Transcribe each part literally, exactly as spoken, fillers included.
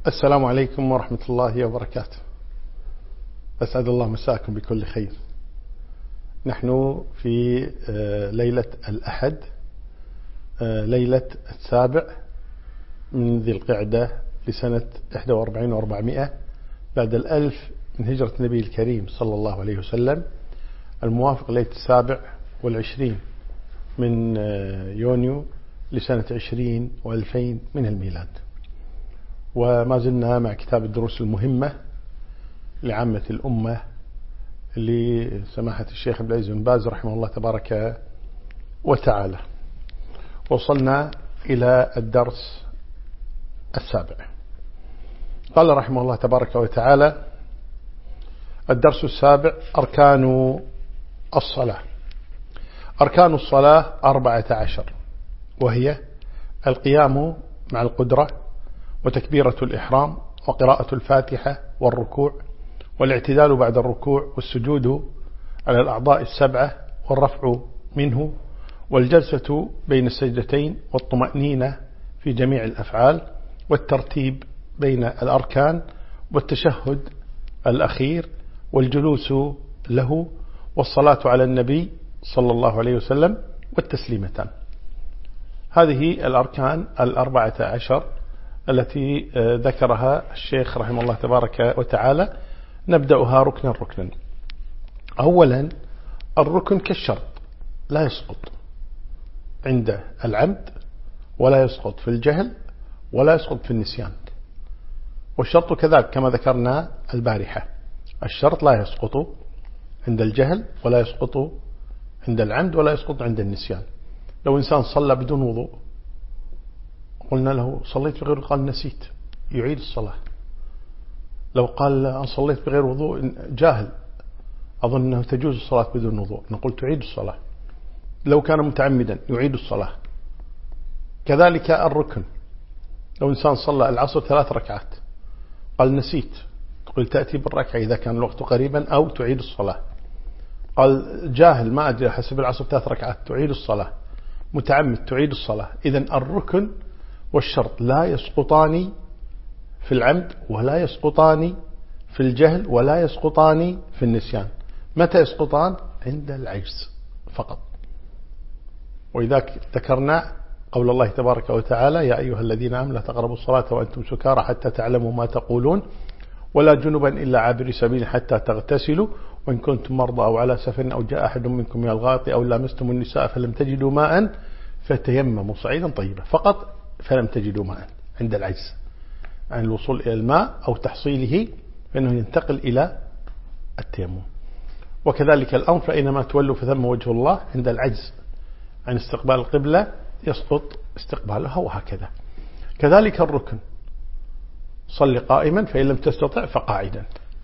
السلام عليكم ورحمة الله وبركاته. أسعد الله مساكم بكل خير. نحن في ليلة الأحد، ليلة السابع من ذي القعدة لسنة إحدى وأربعين وأربعمائة بعد الألف من هجرة النبي الكريم صلى الله عليه وسلم، الموافق ليلة السابع والعشرين من يونيو لسنة عشرين وألفين من الميلاد. وما زلنا مع كتاب الدروس المهمة لعامة الأمة لسماحة الشيخ عبد العزيز بن باز رحمه الله تبارك وتعالى. وصلنا إلى الدرس السابع. قال رحمه الله تبارك وتعالى: الدرس السابع: أركان الصلاة. أركان الصلاة أربعة عشر، وهي القيام مع القدرة، وتكبيرة الإحرام، وقراءة الفاتحة، والركوع، والاعتدال بعد الركوع، والسجود على الأعضاء السبعة، والرفع منه، والجلسة بين السجدتين، والطمأنينة في جميع الأفعال، والترتيب بين الأركان، والتشهد الأخير، والجلوس له، والصلاة على النبي صلى الله عليه وسلم، والتسليمتان. هذه الأركان الأربعة عشر التي ذكرها الشيخ رحمه الله تبارك وتعالى. نبدأها ركنا ركنا. أولا، الركن كالشرط لا يسقط عند العمد، ولا يسقط في الجهل، ولا يسقط في النسيان. والشرط كذلك كما ذكرنا البارحة، الشرط لا يسقط عند الجهل، ولا يسقط عند العمد، ولا يسقط عند النسيان. لو إنسان صلى بدون وضوء قلنا له صليت بغير، قال نسيت، يعيد الصلاة. لو قال أنا صليت بغير وضوء جاهل، أظن أنه تجوز الصلاة بدون وضوء، نقول تعيد الصلاة. لو كان متعمدا يعيد الصلاة. كذلك الركن، لو إنسان صلى العصر ثلاث ركعات قال نسيت، تقول تأتي بالركعة إذا كان الوقت قريبا، أو تعيد الصلاة. قال جاهل ما أدري حسب العصر ثلاث ركعات، تعيد الصلاة. متعمد تعيد الصلاة. إذن الركن والشرط لا يسقطان في العمد، ولا يسقطان في الجهل، ولا يسقطان في النسيان. متى يسقطان؟ عند العجز فقط. وإذاك ذكرنا قول الله تبارك وتعالى: يا أيها الذين آمنوا لا تقربوا الصلاة وأنتم سكارى حتى تعلموا ما تقولون، ولا جنبا إلا عابري سبيل حتى تغتسلوا، وإن كنتم مرضى أو على سفر أو جاء أحد منكم من الغائط أو لامستم النساء فلم تجدوا ماء فتيمموا صعيدا طيبا. فقط فلم تجدوا ماء عند العجز عن الوصول إلى الماء أو تحصيله، فإنه ينتقل إلى التيمم. وكذلك الأمر، فإنما تولوا فثم وجه الله عند العجز عن استقبال القبلة يسقط استقبالها، وهكذا. كذلك الركن، صل قائما فإن لم تستطع فقاعدا.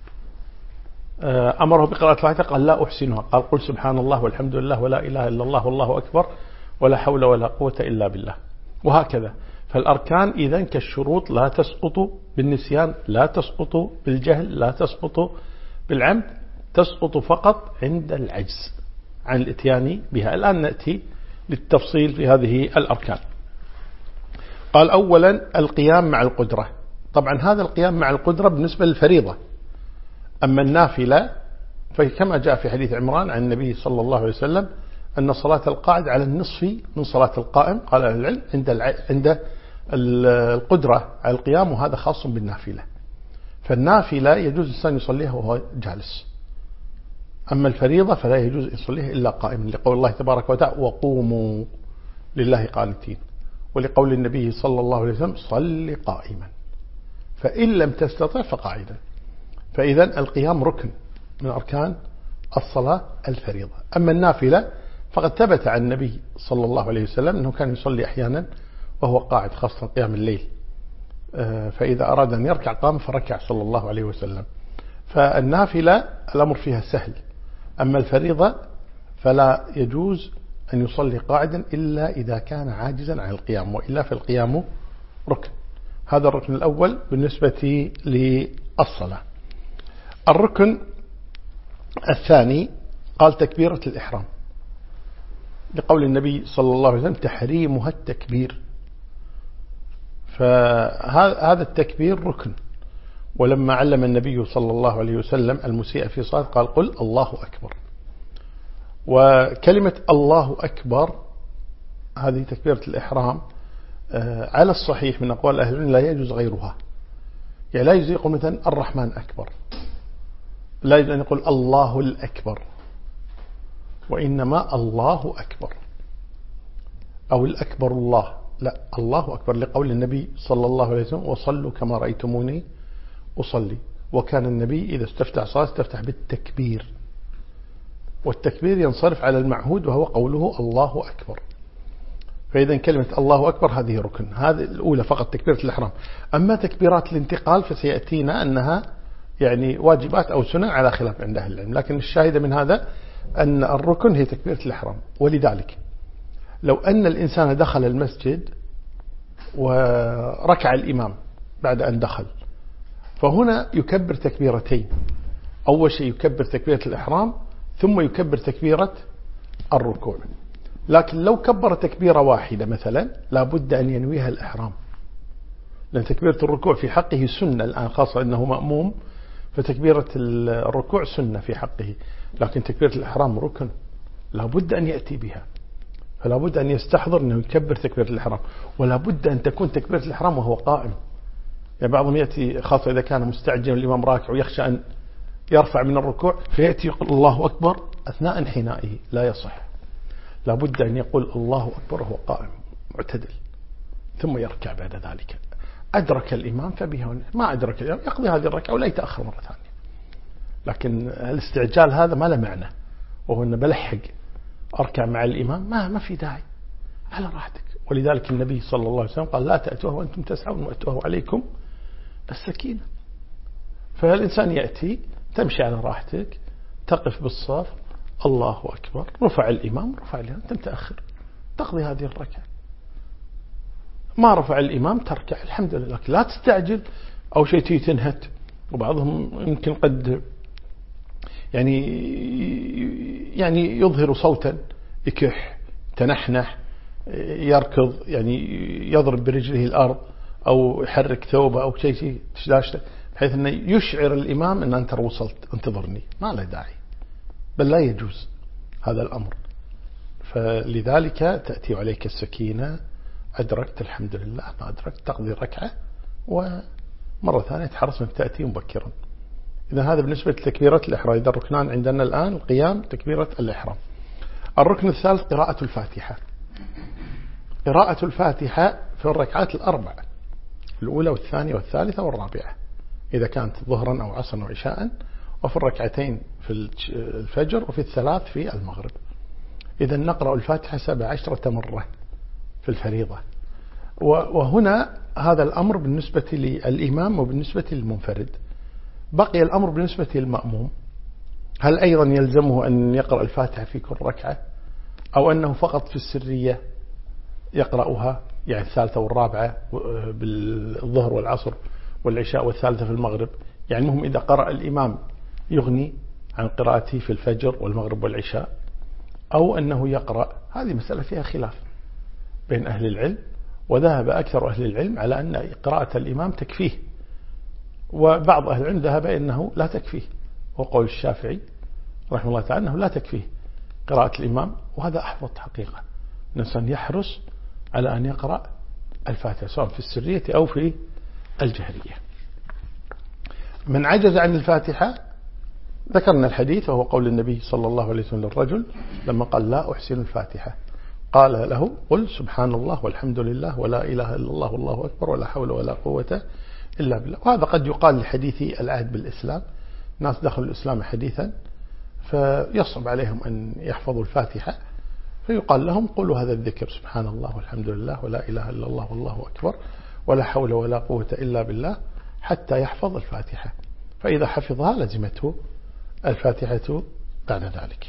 أمره بقراءة الفاتحة قال لا أحسنها، قال قل سبحان الله والحمد لله ولا إله إلا الله والله أكبر ولا حول ولا قوة إلا بالله، وهكذا. فالأركان إذن كالشروط لا تسقط بالنسيان، لا تسقط بالجهل، لا تسقط بالعمد، تسقط فقط عند العجز عن الاتيان بها. الآن نأتي للتفصيل في هذه الأركان. قال أولا القيام مع القدرة. طبعا هذا القيام مع القدرة بالنسبة للفريضة. أما النافلة فكما جاء في حديث عمران عن النبي صلى الله عليه وسلم أن صلاة القاعد على النصف من صلاة القائم. قال أهل العلم عند عند القدرة على القيام، وهذا خاص بالنافلة. فالنافلة يجوز الإنسان يصليها وهو جالس، أما الفريضة فلا يجوز يصليها إلا قائما، لقول الله تبارك وتعالى: وقوموا لله قانتين، ولقول النبي صلى الله عليه وسلم: صل قائما، فإن لم تستطع فقاعدا. فإذا القيام ركن من أركان الصلاة الفريضة. أما النافلة فقد ثبت عن النبي صلى الله عليه وسلم أنه كان يصلي أحيانا وهو قاعد، خاصة قيام الليل، فإذا أراد أن يركع قام فركع صلى الله عليه وسلم. فالنافلة الأمر فيها سهل، أما الفريضة فلا يجوز أن يصلي قاعدا إلا إذا كان عاجزا عن القيام، وإلا فالقيام ركن. هذا الركن الأول بالنسبة للصلاة. الركن الثاني قال تكبيرة الإحرام، لقول النبي صلى الله عليه وسلم: تحريمها التكبير. فهذا التكبير ركن. ولما علم النبي صلى الله عليه وسلم المسيء في صلاة قال قل الله أكبر. وكلمة الله أكبر هذه تكبيرة الإحرام على الصحيح من أقوال أهل العلم لا يجوز غيرها. يعني لا يجوز يقول مثلا الرحمن أكبر، لا يجوز أن يقول الله الأكبر، وإنما الله أكبر أو الأكبر الله، لا الله أكبر، لقول النبي صلى الله عليه وسلم وصلوا كما رأيتموني أصلي. وكان النبي إذا استفتح صلاة استفتح بالتكبير، والتكبير ينصرف على المعهود وهو قوله الله أكبر. فإذا كلمة الله أكبر هذه ركن، هذه الأولى فقط تكبيرة الإحرام. أما تكبيرات الانتقال فسيأتينا أنها يعني واجبات أو سنن على خلاف عند أهل العلم، لكن الشاهد من هذا أن الركن هي تكبيرة الإحرام. ولذلك لو أن الإنسان دخل المسجد وركع الإمام بعد أن دخل، فهنا يكبر تكبيرتين، أول شيء يكبر تكبيرة الإحرام ثم يكبر تكبيرة الركوع. لكن لو كبر تكبيرة واحدة مثلا لابد أن ينويها الإحرام، لأن تكبيرة الركوع في حقه سنة الآن، خاصة أنه مأموم، فتكبيرة الركوع سنة في حقه، لكن تكبيرة الإحرام ركن لابد أن يأتي بها. فلا بد أن يستحضر أنه يكبر تكبيرة الإحرام، ولا بد أن تكون تكبيرة الإحرام وهو قائم. يعني بعضهم يأتي خاصة إذا كان مستعجل الإمام راكع ويخشى أن يرفع من الركوع فيأتي يقول الله أكبر أثناء انحنائه، لا يصح. لا بد أن يقول الله أكبر وهو قائم معتدل، ثم يركع بعد ذلك. أدرك الإمام فبه، ما أدرك الإمام يقضي هذه الركعة ولا يتأخر مرة ثانية. لكن الاستعجال هذا ما له معنى، وهو أنه بلحق أركع مع الإمام، ما ما في داعي، على راحتك. ولذلك النبي صلى الله عليه وسلم قال لا تأتوه وأنتم تسعون وأتوه عليكم السكينة. فالإنسان يأتي تمشي على راحتك، تقف بالصف، الله أكبر، رفع الإمام رفع الإمام، أنت متأخر تقضي هذه الركعة. ما رفع الإمام تركع الحمد لله، لا تستعجل أو شيء تي تنهت. وبعضهم يمكن قد يعني يعني يظهر صوتا، يكح، تنحنح، يركض، يعني يضرب برجله الأرض أو يحرك ثوبه أو شيء شيء تشداشته، بحيث أنه يشعر الإمام أن أنت وصلت انتظرني، ما له داعي، بل لا يجوز هذا الأمر. فلذلك تأتي عليك السكينة، أدركت الحمد لله، ما أدركت تقضي الركعة، ومرة ثانية تحرص أنك تأتي مبكرا. إذا هذا بالنسبة لتكبيرة الإحرام. إذا الركنان عندنا الآن القيام، تكبيرة الإحرام. الركن الثالث قراءة الفاتحة. قراءة الفاتحة في الركعات الأربع، الأولى والثانية والثالثة والرابعة، إذا كانت ظهرا أو عصرا أو عشاء، وفي الركعتين في الفجر، وفي الثلاث في المغرب. إذا نقرأ الفاتحة سبع عشرة مرة في الفريضة. وهنا هذا الأمر بالنسبة للإمام وبالنسبة للمنفرد. بقي الأمر بالنسبة للمأموم، هل أيضا يلزمه أن يقرأ الفاتحة في كل ركعة، أو أنه فقط في السرية يقرأها، يعني الثالثة والرابعة بالظهر والعصر والعشاء، والثالثة في المغرب. يعني المهم إذا قرأ الإمام يغني عن قراءته في الفجر والمغرب والعشاء، أو أنه يقرأ. هذه مسألة فيها خلاف بين أهل العلم، وذهب أكثر أهل العلم على أن قراءة الإمام تكفيه، وبعض أهل العلم ذهب أنه لا تكفيه، وقول الشافعي رحمه الله تعالى أنه لا تكفيه قراءة الإمام. وهذا أحوط حقيقة، الإنسان يحرص على أن يقرأ الفاتحة سواء في السرية أو في الجهرية. من عجز عن الفاتحة ذكرنا الحديث، وهو قول النبي صلى الله عليه وسلم للرجل لما قال لا أحسن الفاتحة، قال له قل سبحان الله والحمد لله ولا إله إلا الله والله أكبر ولا حول ولا قوة إلا بالله. وهذا قد يقال لحديث العهد بالإسلام، ناس دخلوا الإسلام حديثا فيصعب عليهم أن يحفظوا الفاتحة، فيقال لهم قولوا هذا الذكر سبحان الله والحمد لله ولا إله إلا الله والله أكبر ولا حول ولا قوة إلا بالله حتى يحفظ الفاتحة. فإذا حفظها لزمته الفاتحة بعد ذلك.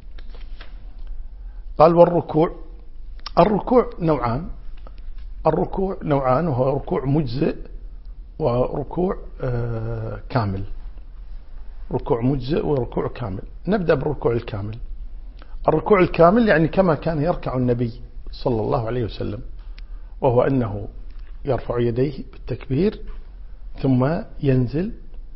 قال والركوع. الركوع نوعان، الركوع نوعان وهو ركوع مجزئ وركوع آه كامل. ركوع مجزئ وركوع كامل. نبدأ بالركوع الكامل. الركوع الكامل يعني كما كان يركع النبي صلى الله عليه وسلم، وهو أنه يرفع يديه بالتكبير ثم ينزل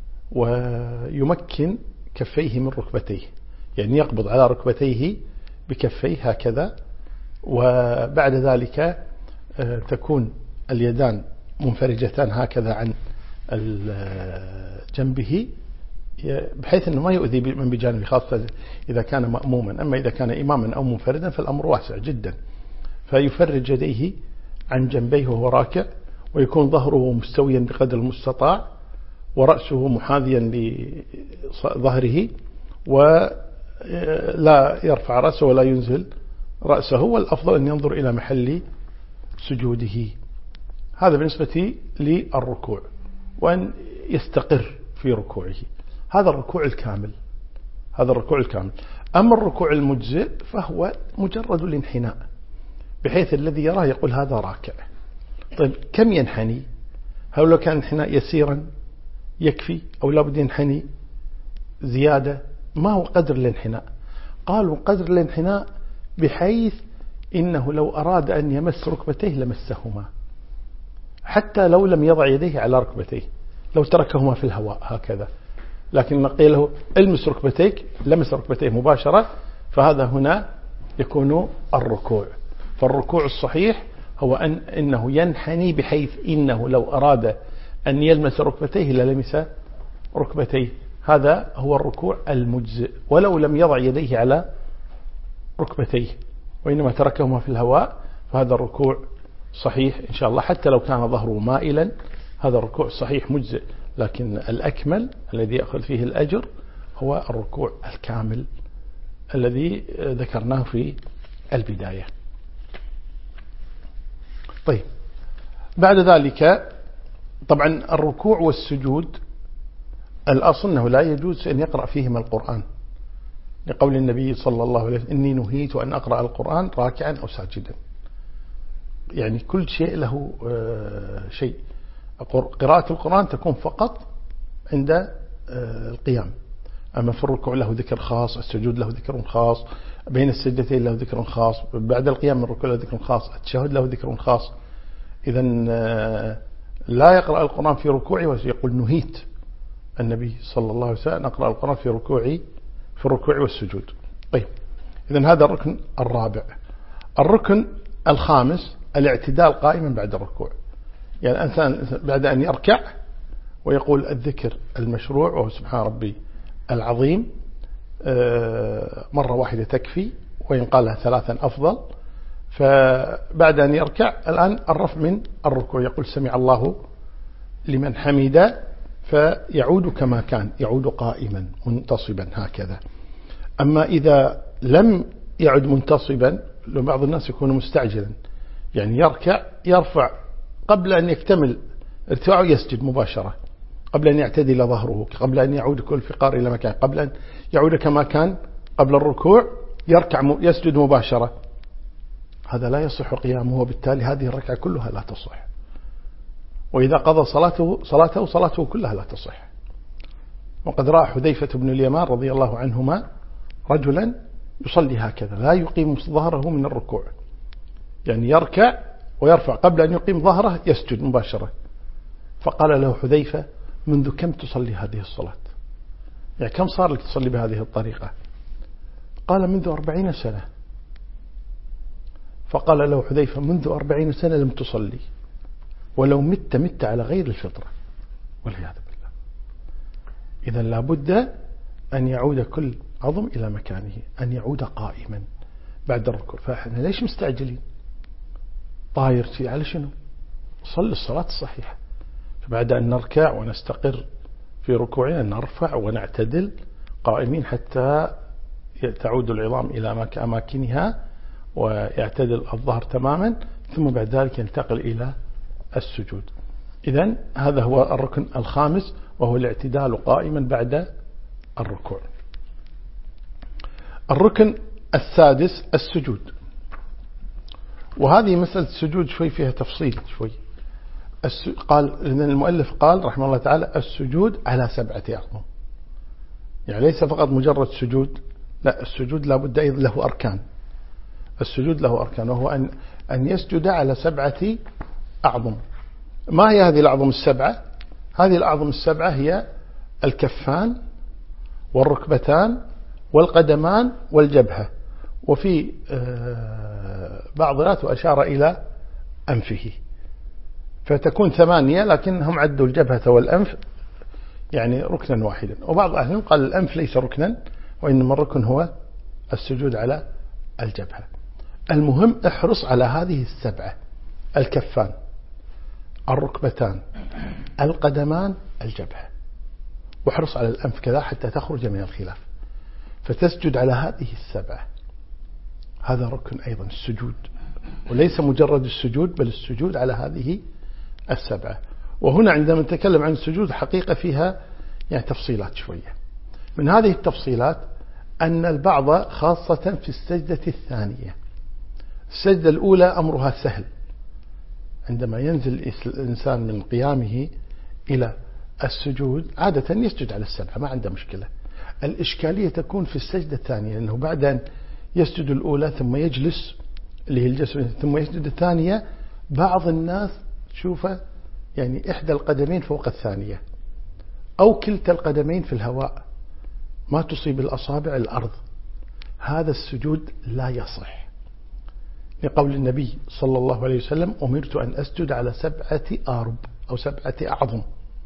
ويمكن كفيه من ركبتيه، يعني يقبض على ركبتيه بكفيه هكذا، وبعد ذلك تكون اليدان منفرجتان هكذا عن جنبه بحيث أنه ما يؤذي من بجانبه، خاصة إذا كان مأموما. أما إذا كان إماما أو منفردا فالأمر واسع جدا. فيفرج يديه عن جنبيه وهو راكع، ويكون ظهره مستويا بقدر المستطاع، ورأسه محاذيا لظهره، ولا يرفع رأسه ولا ينزل رأسه، والأفضل أن ينظر إلى محل سجوده. هذا بالنسبة للركوع، وأن يستقر في ركوعه. هذا الركوع الكامل، هذا الركوع الكامل. أما الركوع المجزئ فهو مجرد الانحناء، بحيث الذي يراه يقول هذا راكع. طيب كم ينحني؟ هل لو كان انحناء يسيرا يكفي أو لابد ينحني زيادة؟ ما هو قدر الانحناء؟ قالوا قدر الانحناء بحيث إنه لو أراد أن يمس ركبتيه لمسهما، حتى لو لم يضع يديه على ركبتيه، لو تركهما في الهواء هكذا، لكن قيل له المس ركبتيك لمس ركبتيه مباشرة، فهذا هنا يكون الركوع. فالركوع الصحيح هو أن إنه ينحني بحيث إنه لو أراد أن يلمس ركبتيه للمس ركبتيه. هذا هو الركوع المجزئ، ولو لم يضع يديه على ركبتيه وإنما تركهما في الهواء، فهذا الركوع صحيح إن شاء الله، حتى لو كان ظهره مائلا هذا الركوع صحيح مجزئ. لكن الأكمل الذي يأخذ فيه الأجر هو الركوع الكامل الذي ذكرناه في البداية. طيب بعد ذلك طبعا الركوع والسجود الأصل أنه لا يجوز أن يقرأ فيهما القرآن، لقول النبي صلى الله عليه وسلم إني نهيت أن أقرأ القرآن راكعا أو ساجدا. يعني كل شيء له شيء. قراءة القرآن تكون فقط عند القيام، أما في الركوع له ذكر خاص، السجود له ذكر خاص، بين السجدتين له ذكر خاص، بعد القيام من الركوع له ذكر خاص، التشهد له ذكر خاص. إذن لا يقرأ القرآن في ركوعه ويقول نهيت النبي صلى الله عليه وسلم أقرأ القرآن في ركوعي في الركوع والسجود. طيب إذن هذا الركن الرابع. الركن الخامس الاعتدال قائما بعد الركوع، يعني الإنسان بعد أن يركع ويقول الذكر المشروع وهو سبحان ربي العظيم مرة واحدة تكفي، وإن قالها ثلاثا أفضل. فبعد أن يركع الآن الرفع من الركوع يقول سمع الله لمن حمد، فيعود كما كان، يعود قائما منتصبا هكذا. أما إذا لم يعد منتصبا، بعض الناس يكون مستعجلا، يعني يركع يرفع قبل أن يكتمل ارتفاعه يسجد مباشرة، قبل أن يعتدل ظهره، قبل أن يعود كل فقار إلى مكان، قبل أن يعود كما كان قبل الركوع يركع يسجد مباشرة. هذا لا يصح قيامه، وبالتالي هذه الركعة كلها لا تصح. وإذا قضى صلاته صلاته صلاته كلها لا تصح. وقد رأى حذيفة بن اليمان رضي الله عنهما رجلا يصلي هكذا، لا يقيم ظهره من الركوع، يعني يركع ويرفع قبل أن يقيم ظهره يسجد مباشرة. فقال له حذيفة منذ كم تصلي هذه الصلاة؟ يعني كم صار لك تصلي بهذه الطريقة؟ قال منذ أربعين سنة. فقال له حذيفة منذ أربعين سنة لم تصلي، ولو مت مت على غير الفطرة والعياذ بالله. إذا لابد أن يعود كل عظم إلى مكانه، أن يعود قائما بعد الركوع. فإحنا ليش مستعجلين؟ طاير شيء على شنو؟ صلي الصلاة الصحيحة. فبعد أن نركع ونستقر في ركوعنا نرفع ونعتدل قائمين حتى تعود العظام إلى أماكنها ويعتدل الظهر تماما، ثم بعد ذلك ينتقل إلى السجود. إذن هذا هو الركن الخامس، وهو الاعتدال قائما بعد الركوع. الركن السادس السجود، وهذه مسألة السجود شوي فيها تفصيل شوي. قال المؤلف قال رحمه الله تعالى السجود على سبعة أعظم، يعني ليس فقط مجرد سجود، لا، السجود لابد أيضا له أركان. السجود له أركان، وهو أن أن يسجد على سبعة أعظم. ما هي هذه الأعظم السبعة؟ هذه الأعظم السبعة هي الكفان والركبتان والقدمان والجبهة، وفي بعض الروايات أشار إلى أنفه، فتكون ثمانية، لكنهم عدوا الجبهة والأنف يعني ركنا واحدا. وبعض أهلهم قال الأنف ليس ركنا، وإنما الركن هو السجود على الجبهة. المهم احرص على هذه السبعة: الكفان، الركبتان، القدمان، الجبهة، واحرص على الأنف كذا حتى تخرج من الخلاف، فتسجد على هذه السبعة. هذا ركن أيضا السجود، وليس مجرد السجود بل السجود على هذه السبعة. وهنا عندما نتكلم عن السجود حقيقة فيها يعني تفصيلات شوية. من هذه التفصيلات أن البعض خاصة في السجدة الثانية، السجدة الأولى أمرها سهل، عندما ينزل الإنسان من قيامه إلى السجود عادة يسجد على السبعة، ما عنده مشكلة. الإشكالية تكون في السجدة الثانية، أنه بعد أن يسجد الأولى ثم يجلس اللي هي الجلسة ثم يسجد الثانية، بعض الناس تشوفه يعني إحدى القدمين فوق الثانية أو كلتا القدمين في الهواء، ما تصيب الأصابع الأرض. هذا السجود لا يصح، لقول النبي صلى الله عليه وسلم: أمرت أن أسجد على سبعة آرب أو سبعة أعظم: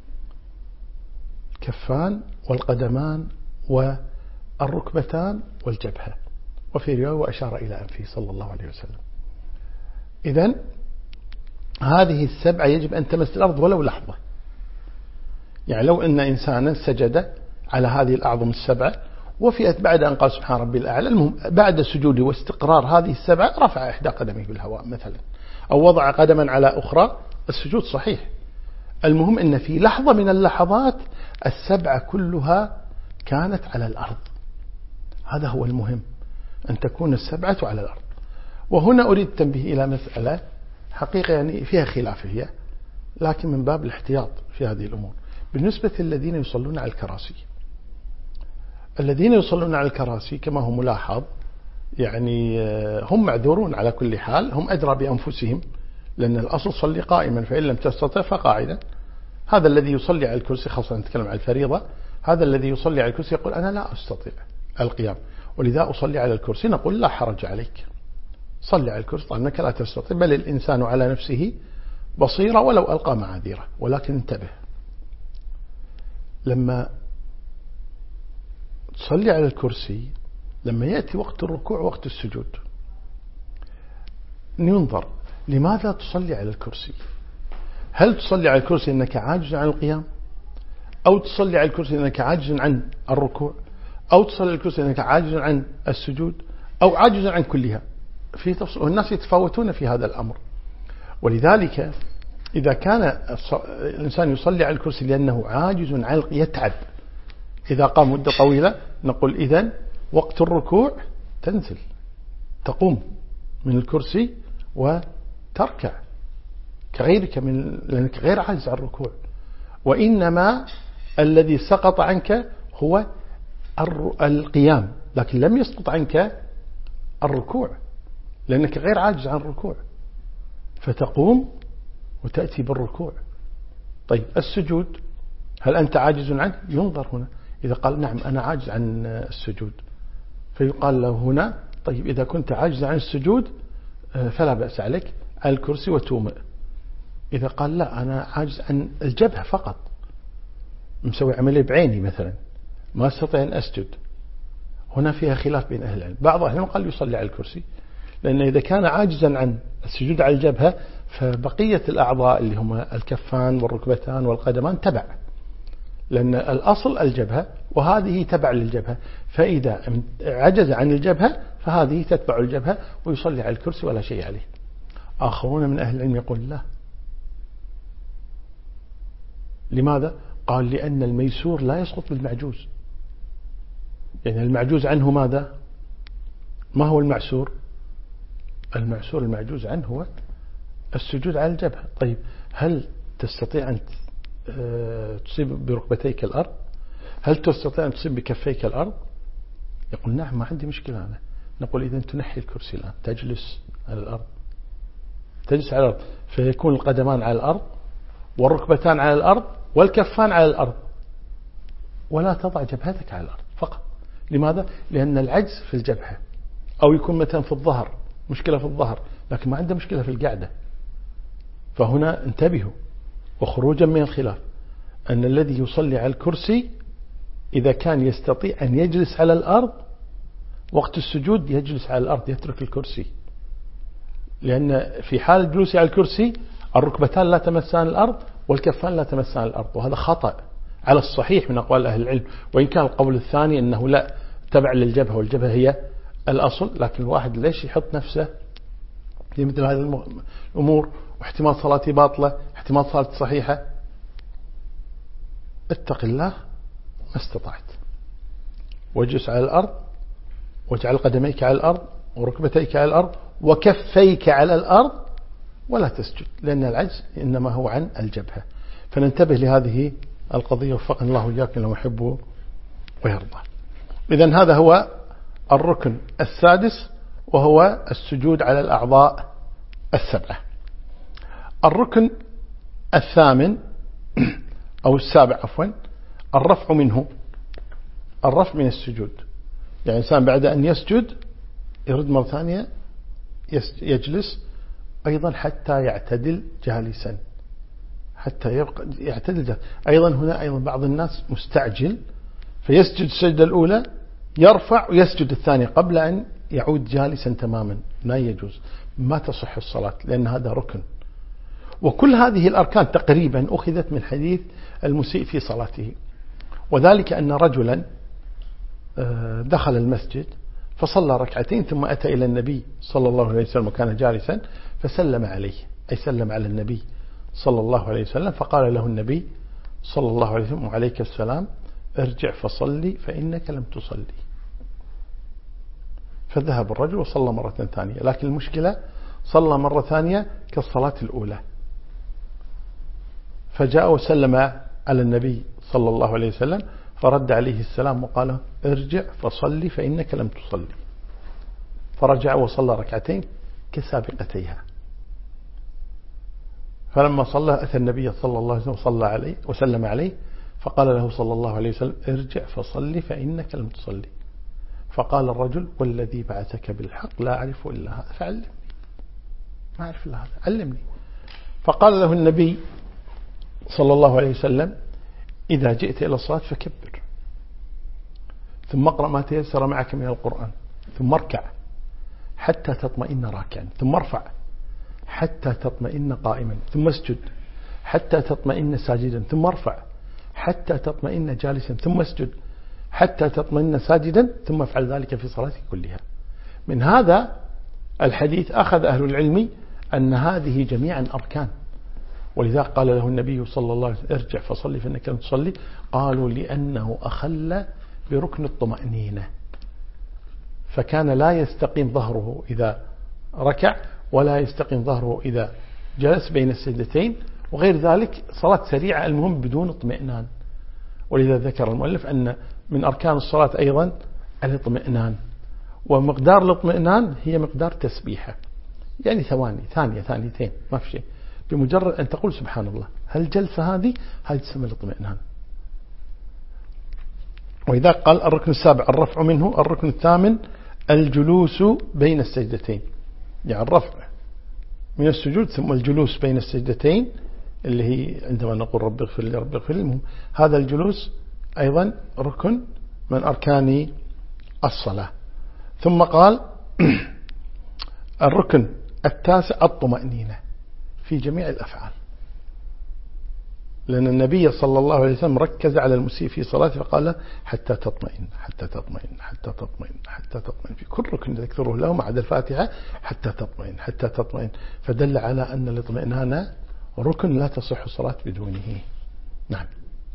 كفان والقدمان والركبتان والجبهة. وفي رواية وأشار إلى أنفه صلى الله عليه وسلم. إذن هذه السبعة يجب أن تمس الأرض ولو لحظة. يعني لو أن إنسانا سجد على هذه الأعظم السبعة وفي بعد أن قال سبحان ربي الأعلى، المهم بعد سجوده واستقرار هذه السبعة رفع إحدى قدمه بالهواء مثلا، أو وضع قدما على أخرى، السجود صحيح. المهم أن في لحظة من اللحظات السبعة كلها كانت على الأرض. هذا هو المهم، أن تكون السبعة على الأرض. وهنا أريد التنبيه إلى مسألة حقيقة يعني فيها خلاف هي، لكن من باب الاحتياط في هذه الأمور. بالنسبة للذين يصلون على الكراسي، الذين يصلون على الكراسي كما هو ملاحظ يعني هم معذورون على كل حال، هم أدرى بأنفسهم، لأن الأصل صلي قائما، فإن لم تستطع فقاعدا. هذا الذي يصلي على الكرسي، خاصة نتكلم عن الفريضة، هذا الذي يصلي على الكرسي يقول أنا لا أستطيع القيام، ولذا أصلي على الكرسي. نقول لا حرج عليك، صلي على الكرسي طالما أنك لا تستطيع، بل الإنسان على نفسه بصيرة ولو ألقى معاذيره. ولكن انتبه، لما تصلي على الكرسي لما يأتي وقت الركوع وقت السجود ينظر لماذا تصلي على الكرسي. هل تصلي على الكرسي أنك عاجز عن القيام، أو تصلي على الكرسي أنك عاجز عن الركوع، أو تصلي على الكرسي أنك عاجز عن السجود، أو عاجز عن كلها؟ في تفصيل، والناس يتفاوتون في هذا الأمر. ولذلك إذا كان الإنسان يصلي على الكرسي لأنه عاجز عن يتعب، إذا قام مدة طويلة، نقول إذن وقت الركوع تنزل، تقوم من الكرسي وتركع كغيرك، من لأنك غير عاجز عن الركوع. وإنما الذي سقط عنك هو القيام، لكن لم يسقط عنك الركوع لأنك غير عاجز عن الركوع، فتقوم وتأتي بالركوع. طيب السجود هل أنت عاجز عنه؟ ينظر هنا، إذا قال نعم أنا عاجز عن السجود فيقال له هنا طيب إذا كنت عاجز عن السجود فلا بأس عليك على الكرسي وتومئ. إذا قال لا أنا عاجز عن الجبهة فقط، مسوي عملية بعيني مثلا ما استطيع أن أسجد، هنا فيها خلاف بين أهل العلم. بعض أهل العلم قال يصلي على الكرسي، لأن إذا كان عاجزا عن السجود على الجبهة فبقية الأعضاء اللي هم الكفان والركبتان والقدمان تبع، لأن الأصل الجبهة وهذه تبع للجبهة، فإذا عجز عن الجبهة فهذه تتبع الجبهة ويصلي على الكرسي ولا شيء عليه. آخرون من أهل العلم يقول لا. لماذا؟ قال لأن الميسور لا يسقط بالمعجوز، يعني المعجوز عنه ماذا؟ ما هو المعسور؟ المعسور المعجوز عنه هو السجود على الجبهة. طيب هل تستطيع أن تصيب بركبتيك الأرض؟ هل تستطيع أن تصيب بكفيك الأرض؟ يقول نعم ما عندي مشكلة أنا. نقول إذن تنحي الكرسي الآن، تجلس على الأرض، تجلس على الأرض، فيكون القدمان على الأرض والركبتان على الأرض والكفان على الأرض، ولا تضع جبهتك على الأرض فقط. لماذا؟ لأن العجز في الجبهة، أو يكون مثلا في الظهر، مشكلة في الظهر لكن ما عنده مشكلة في القعدة. فهنا انتبهوا. وخروجا من الخلاف أن الذي يصلي على الكرسي إذا كان يستطيع أن يجلس على الأرض وقت السجود يجلس على الأرض، يترك الكرسي، لأن في حال الجلوس على الكرسي الركبتان لا تمسان الأرض والكفان لا تمسان الأرض، وهذا خطأ على الصحيح من أقوال أهل العلم. وإن كان القول الثاني أنه لا، تبع للجبهة والجبهة هي الأصل، لكن الواحد ليش يحط نفسه في مثل هذه الأمور، واحتمال صلاتي باطلة، احتمال صلاتي صحيحة. اتق الله ما استطعت، واجلس على الأرض، واجعل قدميك على الأرض وركبتيك على الأرض وكفيك على الأرض، ولا تسجد، لأن العجز إنما هو عن الجبهة. فننتبه لهذه القضية، وفقنا الله وإياكم لما يحب ويرضى. إذن هذا هو الركن السادس، وهو السجود على الأعضاء السبعة. الركن الثامن أو السابع عفوا الرفع منه، الرفع من السجود. يعني إنسان بعد أن يسجد يرد مرة ثانية يجلس أيضا حتى يعتدل جالسا، حتى يبقى يعتدل جالسا. أيضا هنا أيضا بعض الناس مستعجل فيسجد السجدة الأولى يرفع ويسجد الثانية قبل أن يعود جالسا تماما، لا يجوز، ما تصح الصلاة، لأن هذا ركن. وكل هذه الأركان تقريبا أخذت من حديث المسيء في صلاته، وذلك أن رجلا دخل المسجد فصلى ركعتين ثم أتى إلى النبي صلى الله عليه وسلم وكان جالسا فسلم عليه، أي سلم على النبي صلى الله عليه وسلم، فقال له النبي صلى الله عليه وسلم وعليك السلام ارجع فصلي فإنك لم تصلي. فذهب الرجل وصلى مرة ثانية، لكن المشكلة صلى مرة ثانية كالصلاة الأولى، فجاء وسلم على النبي صلى الله عليه وسلم فرد عليه السلام وقال ارجع فصلي فإنك لم تصلي، فرجع وصلى ركعتين كسابقتيها. فلما صلى أتى النبي صلى الله عليه وسلم وصلى عليه وسلم عليه فقال له صلى الله عليه وسلم ارجع فصلي فإنك لم تصلي. فقال الرجل والذي بعثك بالحق لا أعرف إلا هذا فعلمني، ما أعرف إلا هذا علمني. فقال له النبي صلى الله عليه وسلم إذا جئت إلى الصلاة فكبر، ثم اقرأ ما تيسر معك من القرآن، ثم اركع حتى تطمئن راكعا، ثم ارفع حتى تطمئن قائما، ثم اسجد حتى تطمئن ساجدا، ثم ارفع حتى تطمئن جالسا، ثم اسجد حتى تطمئن ساجدا، ثم افعل ذلك في صلاتك كلها. من هذا الحديث أخذ أهل العلم أن هذه جميعا أركان، ولذا قال له النبي صلى الله عليه وسلم ارجع فصلي فإنك لم تصلي. قالوا لأنه أخل بركن الطمأنينة، فكان لا يستقيم ظهره إذا ركع ولا يستقيم ظهره إذا جلس بين السجدتين، وغير ذلك صلاة سريعة المهم بدون اطمئنان. ولذا ذكر المؤلف أن من أركان الصلاة أيضا الاطمئنان، ومقدار الاطمئنان هي مقدار تسبيحة، يعني ثواني ثانية ثانيتين ما في شيء، بمجرد أن تقول سبحان الله. هل جلسة هذه هذه تسمى الاطمئنان. وإذا قال الركن السابع الرفع منه، الركن الثامن الجلوس بين السجدتين، يعني الرفع من السجود ثم الجلوس بين السجدتين اللي هي عندما نقول رب اغفر لي رب اغفر لي، هذا الجلوس أيضا ركن من أركان الصلاة. ثم قال الركن التاسع الطمأنينة في جميع الأفعال، لأن النبي صلى الله عليه وسلم ركز على المسيء في صلاته فقال له حتى تطمئن حتى تطمئن حتى تطمئن حتى تطمئن، في كل ركن ذكره له ما عدا الفاتحة حتى تطمئن حتى تطمئن، فدل على أن الاطمئنان ركن لا تصح الصلاة بدونه. نعم.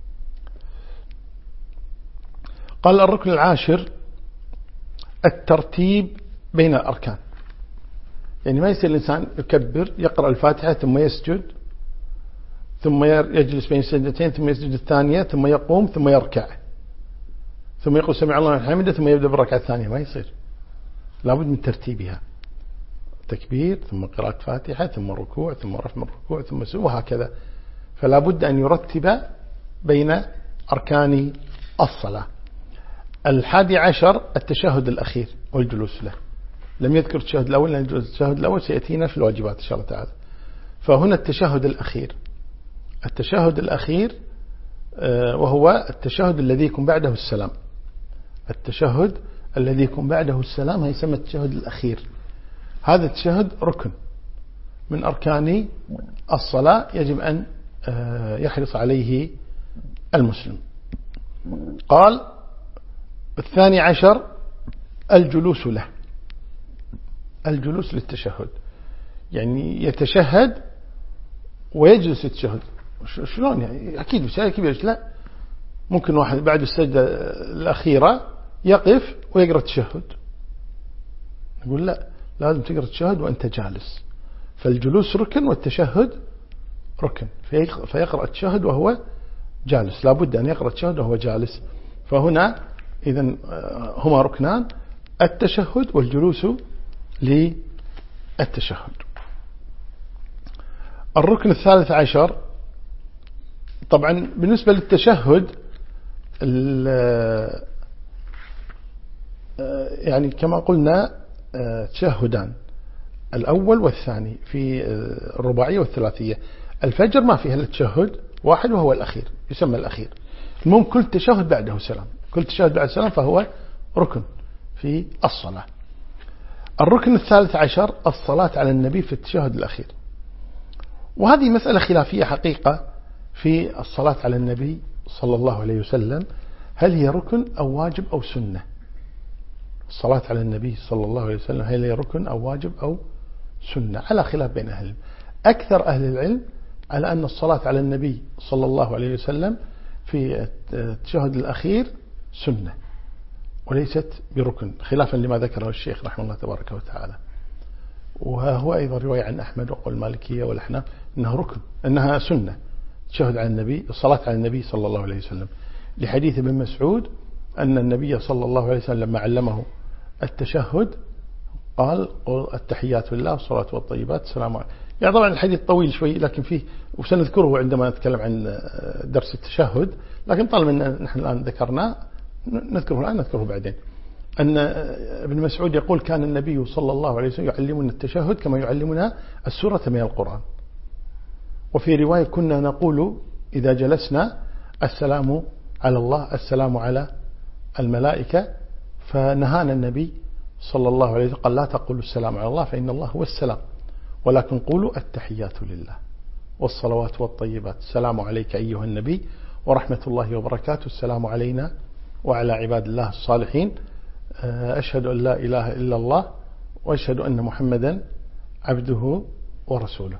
قال الركن العاشر الترتيب بين الأركان، يعني ما يصير الإنسان يكبر يقرأ الفاتحة ثم يسجد ثم يجلس بين السجدتين ثم يسجد الثانية ثم يقوم ثم يركع ثم يقول سمع الله لمن حمده ثم يبدأ بالركعة الثانية، ما يصير، لابد من ترتيبها، تكبير ثم قراءة فاتحة ثم ركوع ثم رفع من الركوع ثم سجود وهكذا. فلا بد أن يرتب بين أركان الصلاة. الحادي عشر التشهد الأخير والجلوس له. لم يذكر التشهد الأول لأن التشهد الأول سيأتينا في الواجبات إن شاء الله تعالى. فهنا التشهد الأخير التشهد الأخير وهو التشهد الذي يكون بعده السلام. التشهد الذي يكون بعده السلام هيسمى التشهد الأخير. هذا التشهد ركن من أركان الصلاة يجب أن يحرص عليه المسلم. قال الثاني عشر الجلوس له. الجلوس للتشهد يعني يتشهد ويجلس التشهد. شلون يعني؟ أكيد بشيء كبير. لا، ممكن واحد بعد السجدة الأخيرة يقف ويقرأ التشهد. نقول لا، لازم تقرأ التشهد وأنت جالس. فالجلوس ركن والتشهد ركن، فيقرأ التشهد وهو جالس. لا بد أن يقرأ التشهد وهو جالس. فهنا إذن هما ركنان، التشهد والجلوس للتشهد. الركن الثالث عشر طبعا بالنسبة للتشهد يعني كما قلنا تشهدان، الأول والثاني في الرباعية والثلاثية. الفجر ما فيها التشهد واحد وهو الأخير، يسمى الأخير. المهم كل تشهد بعده سلام، كل تشهد بعد سلام فهو ركن في الصلاة. الركن الثالث عشر الصلاة على النبي في التشهد الأخير. وهذه مسألة خلافية حقيقة في الصلاة على النبي صلى الله عليه وسلم، هل هي ركن أو واجب أو سنة؟ الصلاة على النبي صلى الله عليه وسلم هل هي ركن أو واجب أو سنة؟ على خلاف بين أهل العلم. أكثر أهل العلم على أن الصلاة على النبي صلى الله عليه وسلم في التشهد الأخير سنة وليست بركن، خلافا لما ذكره الشيخ رحمه الله تبارك وتعالى. وهو أيضا رواية عن أحمد وقول المالكية والأحناف أنها ركن، أنها سنة تشهد على النبي، الصلاة على النبي صلى الله عليه وسلم، لحديث ابن مسعود أن النبي صلى الله عليه وسلم لما علمه التشهد قال التحيات لله والصلاة والطيبات السلام عليكم. يعني طبعا الحديث طويل شوي لكن فيه، وسنذكره عندما نتكلم عن درس التشهد، لكن طالما نحن الآن ذكرناه نذكره الآن نذكره بعدين. أن ابن مسعود يقول كان النبي صلى الله عليه وسلم يعلمنا التشهد كما يعلمنا السورة من القرآن. وفي رواية كنا نقول إذا جلسنا السلام على الله السلام على الملائكة، فنهانا النبي صلى الله عليه وسلم قال لا تقولوا السلام على الله فإن الله هو السلام، ولكن قولوا التحيات لله والصلوات والطيبات السلام عليك أيها النبي ورحمة الله وبركاته السلام علينا وعلى عباد الله الصالحين أشهد أن لا إله إلا الله وأشهد أن محمدا عبده ورسوله.